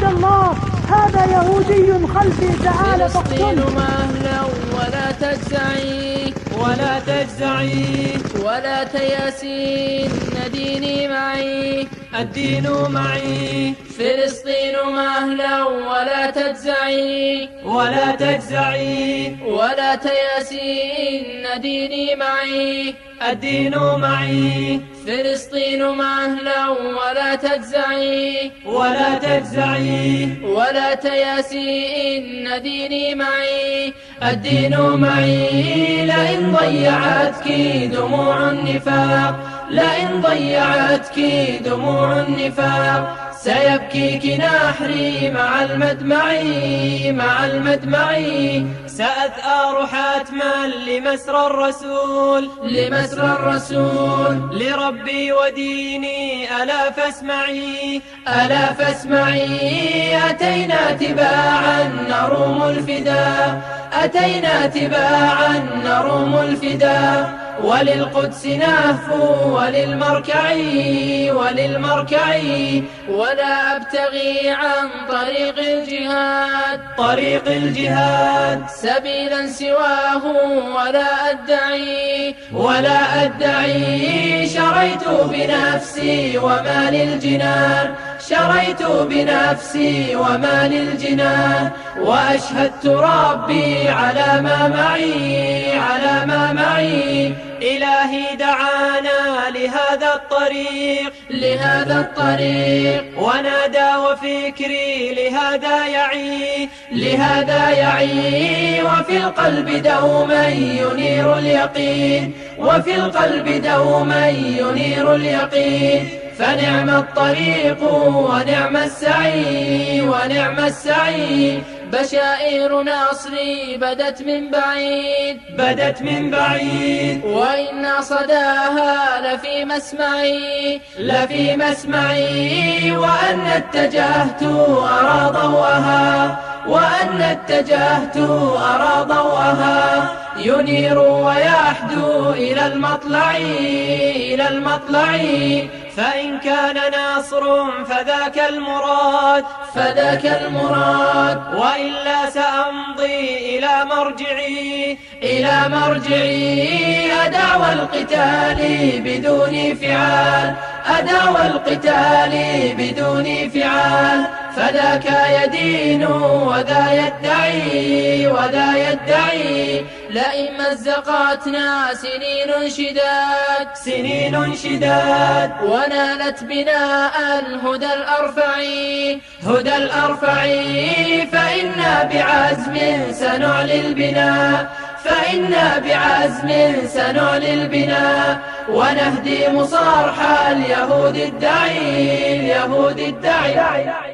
عبد الله، هذا يهودي خلفي، تعال فلسطين فاقتله. مهلا ولا تجزعي ولا تجزعي ولا تياسين، ديني معي الدين معي. فلسطين مهلا ولا تجزعي ولا تجزعي ولا تياسين، ديني معي الدين معي. فلسطين مهلا ولا تجزعي ولا تجزعي ولا تياسين، ديني معي الدين معي. لئن ضيعتك دموع النفاق، لئن ضيعتك دموع النفاق، سيبكيك نحري مع المدمعي، مع المدمعي. سأثأر حتما لمسرى الرسول، لمسرى الرسول. لربي وديني ألا فاسمعي، ألا فاسمعي. أتينا تباعا نروم الفداء، أتينا تباعا نروم الفداء. وللقدس نهفو وللمركعي، وللمركعي. ولا أبتغي عن طريق الجهاد، طريق الجهاد سبيلا سواه ولا أدعي، ولا أدعي. شريت بنفسي ومال الجنان، شريت بنفسي ومال الجنان. وأشهدت ربي على ما معي، على ما معي. إلهي دعانا لهذا الطريق، لهذا الطريق. ونادى وفكري لهذا يعي، لهذا يعي. وفي القلب دوما ينير اليقين، وفي القلب دوما ينير اليقين. فنعم الطريق ونعم السعي، ونعم السعي. بشائر نصري بدت من بعيد، بدت من بعيد. وإن صداها لفي مسمعي، لفي مسمعي. وأن اتجهت أرى ضوءها، وأن اتجهت أرى ضوءها. ينير ويحدو إلى المطلع، إلى المطلع. فإن كان نصر فذاك المراد، فذاك المراد. وإلا سأمضي إلى مرجعي، إلى مرجعي. أدعوى القتال بدون فعال، أدعوى القتال بدون فعال. فذاك يدين وذا يدعي، وذا يدعي. لئن مزقتنا سنين شداد، سنين شداد. ونالت بنا الهدى الأرفع، هدى الأرفع. فإنا بعزم سنعلي البناء، فإنا بعزم سنعلي البناء. ونهدم صرح اليهود الدعي، اليهود الدعي.